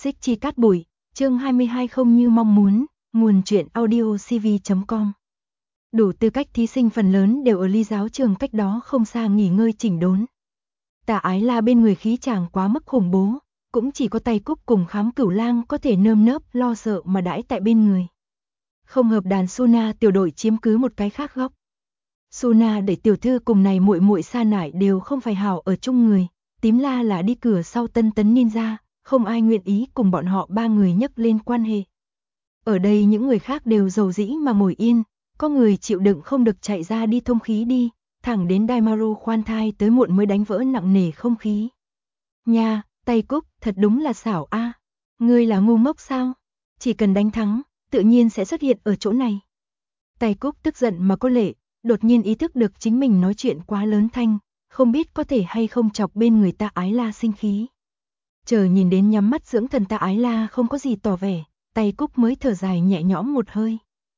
Xích chi cát bụi, chương 22 không như mong muốn, nguồn truyện audio cv.com. Đủ tư cách thí sinh phần lớn đều ở ly giáo trường cách đó không xa nghỉ ngơi chỉnh đốn. Tà Ái La bên người khí chàng quá mức khủng bố, cũng chỉ có Tay Cúc cùng Khám Cửu Lang có thể nơm nớp lo sợ mà đãi tại bên người. Không hợp đàn Suna tiểu đội chiếm cứ một cái khác góc. Suna để tiểu thư cùng này muội muội Sa Nải đều không phải hảo ở chung người, Tím La là đi cửa sau Tân Tấn Ninja, không ai nguyện ý cùng bọn họ ba người nhắc lên quan hệ. Ở đây những người khác đều dầu dĩ mà ngồi yên, có người chịu đựng không được chạy ra đi thông khí đi, thẳng đến Daimaru khoan thai tới muộn mới đánh vỡ nặng nề không khí. Nha, Tay Cúc, thật đúng là xảo a. Ngươi là ngu ngốc sao? Chỉ cần đánh thắng, tự nhiên sẽ xuất hiện ở chỗ này. Tay Cúc tức giận mà có lệ, đột nhiên ý thức được chính mình nói chuyện quá lớn thanh, không biết có thể hay không chọc bên người ta Ái La sinh khí. Chờ nhìn đến nhắm mắt dưỡng thần ta Ái La không có gì tỏ vẻ, Tay Cúc mới thở dài nhẹ nhõm một hơi.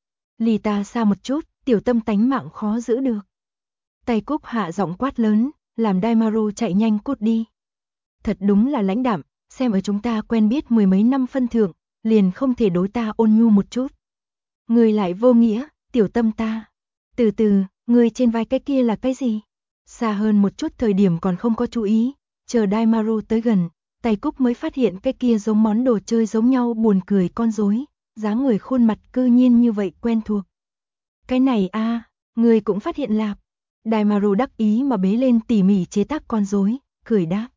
Lì ta xa một chút, tiểu tâm tánh mạng khó giữ được. Tay Cúc hạ giọng quát lớn, làm Daimaru chạy nhanh cút đi. Thật đúng là lãnh đạm, xem ở chúng ta quen biết mười mấy năm phân thượng, liền không thể đối ta ôn nhu một chút. Người lại vô nghĩa, tiểu tâm ta. Từ từ, người trên vai cái kia là cái gì? Xa hơn một chút thời điểm còn không có chú ý, chờ Daimaru tới gần, Tay Cúc mới phát hiện cái kia giống món đồ chơi giống nhau buồn cười con rối, dáng người khuôn mặt cư nhiên như vậy quen thuộc. Cái này a, người cũng phát hiện lạp. Daimaru đắc ý mà bế lên tỉ mỉ chế tác con rối, cười đáp.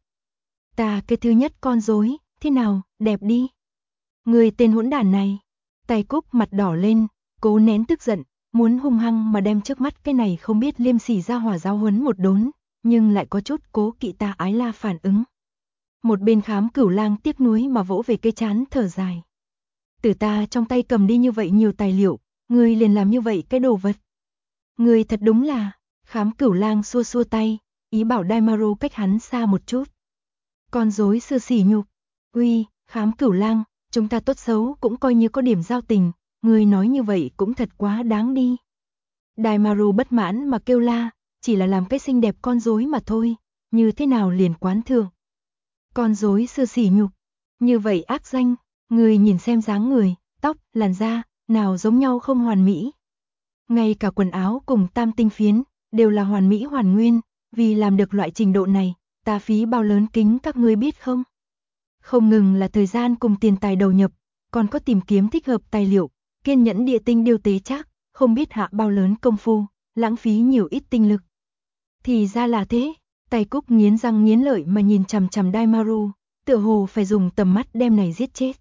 Ta cái thứ nhất con rối, thế nào, đẹp đi. Người tên hỗn đản này. Tay Cúc mặt đỏ lên, cố nén tức giận, muốn hung hăng mà đem trước mắt cái này không biết liêm sỉ ra hỏa giáo huấn một đốn, nhưng lại có chút cố kỵ ta Ái La phản ứng. Một bên Khám Cửu Lang tiếc nuối mà vỗ về cây trán thở dài. Từ ta trong tay cầm đi như vậy nhiều tài liệu, ngươi liền làm như vậy cái đồ vật. Ngươi thật đúng là, Khám Cửu Lang xua xua tay, ý bảo Daimaru cách hắn xa một chút. Con rối xưa xỉ nhục. Uy, Khám Cửu Lang, chúng ta tốt xấu cũng coi như có điểm giao tình, ngươi nói như vậy cũng thật quá đáng đi. Daimaru bất mãn mà kêu la, chỉ là làm cái xinh đẹp con rối mà thôi, như thế nào liền quán thượng. Con rối xưa xỉ nhục, như vậy ác danh, người nhìn xem dáng người, tóc, làn da, nào giống nhau không hoàn mỹ. Ngay cả quần áo cùng tam tinh phiến, đều là hoàn mỹ hoàn nguyên, vì làm được loại trình độ này, ta phí bao lớn kính các ngươi biết không? Không ngừng là thời gian cùng tiền tài đầu nhập, còn có tìm kiếm thích hợp tài liệu, kiên nhẫn địa tinh điều tế chắc, không biết hạ bao lớn công phu, lãng phí nhiều ít tinh lực. Thì ra là thế. Tay Cúc nghiến răng nghiến lợi mà nhìn chằm chằm Daimaru, tựa hồ phải dùng tầm mắt đem này giết chết.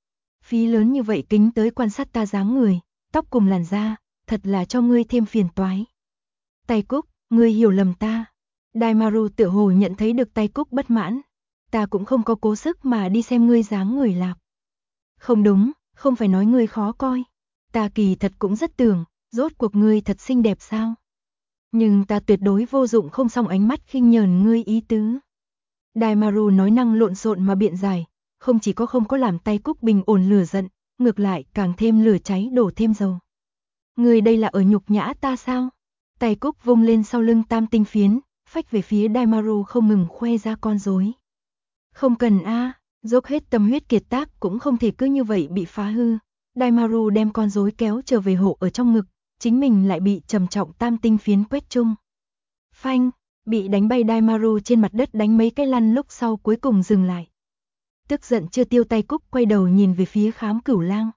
Phí lớn như vậy kính tới quan sát ta dáng người, tóc cùng làn da, thật là cho ngươi thêm phiền toái. Tay Cúc, ngươi hiểu lầm ta. Daimaru tựa hồ nhận thấy được Tay Cúc bất mãn. Ta cũng không có cố sức mà đi xem ngươi dáng người lạp. Không đúng, không phải nói ngươi khó coi. Ta kỳ thật cũng rất tưởng, rốt cuộc ngươi thật xinh đẹp sao? Nhưng ta tuyệt đối vô dụng không xong ánh mắt khinh nhờn ngươi ý tứ. Daimaru nói năng lộn xộn mà biện giải, không chỉ có không có làm Tay Cúc bình ổn lửa giận, ngược lại càng thêm lửa cháy đổ thêm dầu. Ngươi đây là ở nhục nhã ta sao? Tay Cúc vung lên sau lưng tam tinh phiến, phách về phía Daimaru không ngừng khoe ra con rối. Không cần a, dốc hết tâm huyết kiệt tác cũng không thể cứ như vậy bị phá hư. Daimaru đem con rối kéo trở về hộ ở trong ngực, chính mình lại bị trầm trọng tam tinh phiến quét chung. Phanh, bị đánh bay Daimaru trên mặt đất đánh mấy cái lăn lúc sau cuối cùng dừng lại. Tức giận chưa tiêu Tay Cúc quay đầu nhìn về phía Khám Cửu Lang.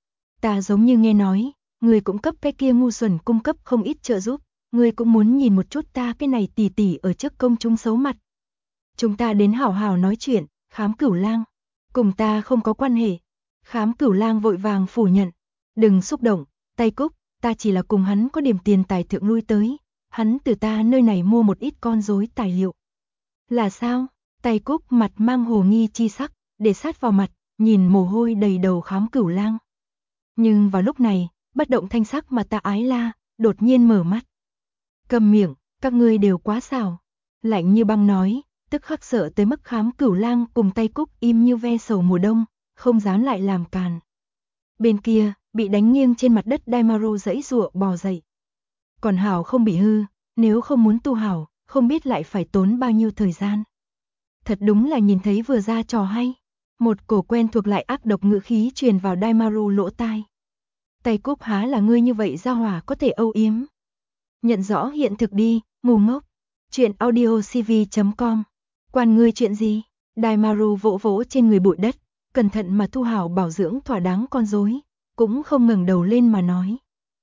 Ta giống như nghe nói, người cũng cấp cái kia ngu xuẩn cung cấp không ít trợ giúp, người cũng muốn nhìn một chút ta cái này tỉ tỉ ở trước công chúng xấu mặt. Chúng ta đến hảo hảo nói chuyện, Khám Cửu Lang. Cùng ta không có quan hệ. Khám Cửu Lang vội vàng phủ nhận. Đừng xúc động, Tay Cúc, ta chỉ là cùng hắn có điểm tiền tài thượng lui tới. Hắn từ ta nơi này mua một ít con rối tài liệu. Là sao? Tay Cúc mặt mang hồ nghi chi sắc, để sát vào mặt, nhìn mồ hôi đầy đầu Khám Cửu Lang. Nhưng vào lúc này, bất động thanh sắc mà ta Ái La, đột nhiên mở mắt. Cầm miệng, các ngươi đều quá xảo. Lạnh như băng nói, tức khắc sợ tới mức Khám Cửu Lang cùng Tay Cúc im như ve sầu mùa đông, không dám lại làm càn. Bên kia, bị đánh nghiêng trên mặt đất Daimaru giãy giụa bò dậy. Còn hảo không bị hư, nếu không muốn tu hảo, không biết lại phải tốn bao nhiêu thời gian. Thật đúng là nhìn thấy vừa ra trò hay. Một cổ quen thuộc lại ác độc ngữ khí truyền vào Daimaru lỗ tai. Tay cúc há là ngươi như vậy ra hỏa có thể âu yếm. Nhận rõ hiện thực đi, ngu ngốc. Chuyện audiocv.com. Quan ngươi chuyện gì? Daimaru vỗ vỗ trên người bụi đất, cẩn thận mà thu hảo bảo dưỡng thỏa đáng con rối, cũng không ngẩng đầu lên mà nói.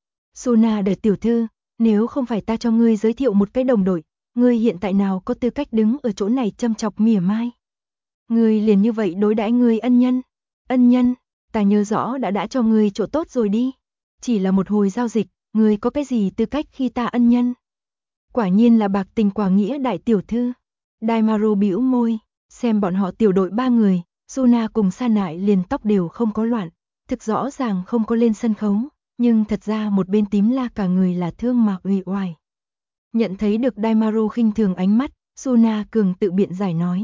Suna đời tiểu thư, nếu không phải ta cho ngươi giới thiệu một cái đồng đội, ngươi hiện tại nào có tư cách đứng ở chỗ này châm chọc mỉa mai. Ngươi liền như vậy đối đãi ngươi ân nhân. Ân nhân, ta nhớ rõ đã cho ngươi chỗ tốt rồi đi. Chỉ là một hồi giao dịch, ngươi có cái gì tư cách khi ta ân nhân. Quả nhiên là bạc tình quả nghĩa đại tiểu thư. Daimaru bĩu môi, xem bọn họ tiểu đội 3 người, Suna cùng Sa Nại liền tóc đều không có loạn, thực rõ ràng không có lên sân khấu, nhưng thật ra một bên Tím La cả người là thương mà uể oải. Nhận thấy được Daimaru khinh thường ánh mắt, Suna cường tự biện giải nói.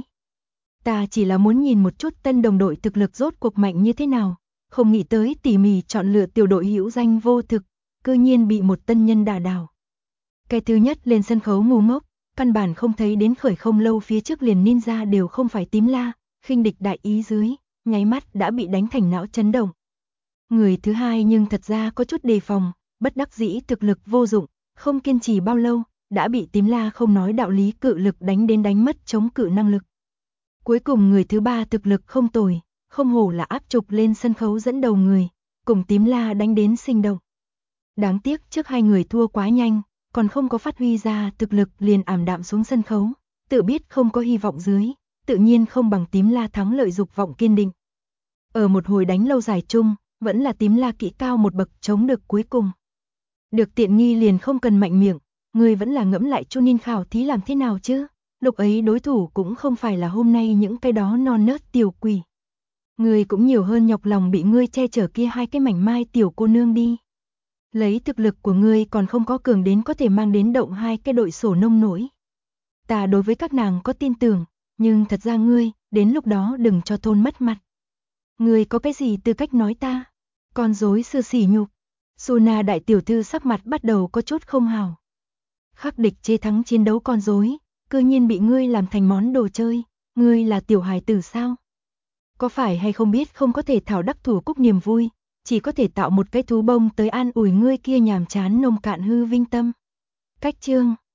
Ta chỉ là muốn nhìn một chút tân đồng đội thực lực rốt cuộc mạnh như thế nào, không nghĩ tới tỉ mỉ chọn lựa tiểu đội hữu danh vô thực, cư nhiên bị một tân nhân đả đảo. Cái thứ nhất lên sân khấu ngu ngốc, căn bản không thấy đến khởi không lâu phía trước liền ninja đều không phải Tím La, khinh địch đại ý dưới, nháy mắt đã bị đánh thành não chấn động. Người thứ hai nhưng thật ra có chút đề phòng, bất đắc dĩ thực lực vô dụng, không kiên trì bao lâu, đã bị Tím La không nói đạo lý cự lực đánh đến đánh mất chống cự năng lực. Cuối cùng người thứ ba thực lực không tồi, không hổ là áp trục lên sân khấu dẫn đầu người, cùng Tím La đánh đến sinh động. Đáng tiếc trước hai người thua quá nhanh, còn không có phát huy ra thực lực liền ảm đạm xuống sân khấu, tự biết không có hy vọng dưới, tự nhiên không bằng Tím La thắng lợi dục vọng kiên định. Ở một hồi đánh lâu dài chung, vẫn là Tím La kỹ cao một bậc chống được cuối cùng. Được tiện nghi liền không cần mạnh miệng, người vẫn là ngẫm lại Chunin khảo thí làm thế nào chứ? Lúc ấy đối thủ cũng không phải là hôm nay những cái đó non nớt tiểu quỷ. Người cũng nhiều hơn nhọc lòng bị ngươi che chở kia hai cái mảnh mai tiểu cô nương đi. Lấy thực lực của ngươi còn không có cường đến có thể mang đến động hai cái đội sổ nông nổi. Ta đối với các nàng có tin tưởng, nhưng thật ra ngươi, đến lúc đó đừng cho thôn mất mặt. Ngươi có cái gì tư cách nói ta? Con rối sư sỉ nhục. Suna đại tiểu thư sắc mặt bắt đầu có chút không hào. Khắc địch chê thắng chiến đấu con rối, cư nhiên bị ngươi làm thành món đồ chơi, ngươi là tiểu hài tử sao? Có phải hay không biết không có thể thảo đắc thủ cúc niềm vui, chỉ có thể tạo một cái thú bông tới an ủi ngươi kia nhàm chán nông cạn hư vinh tâm. Cách chương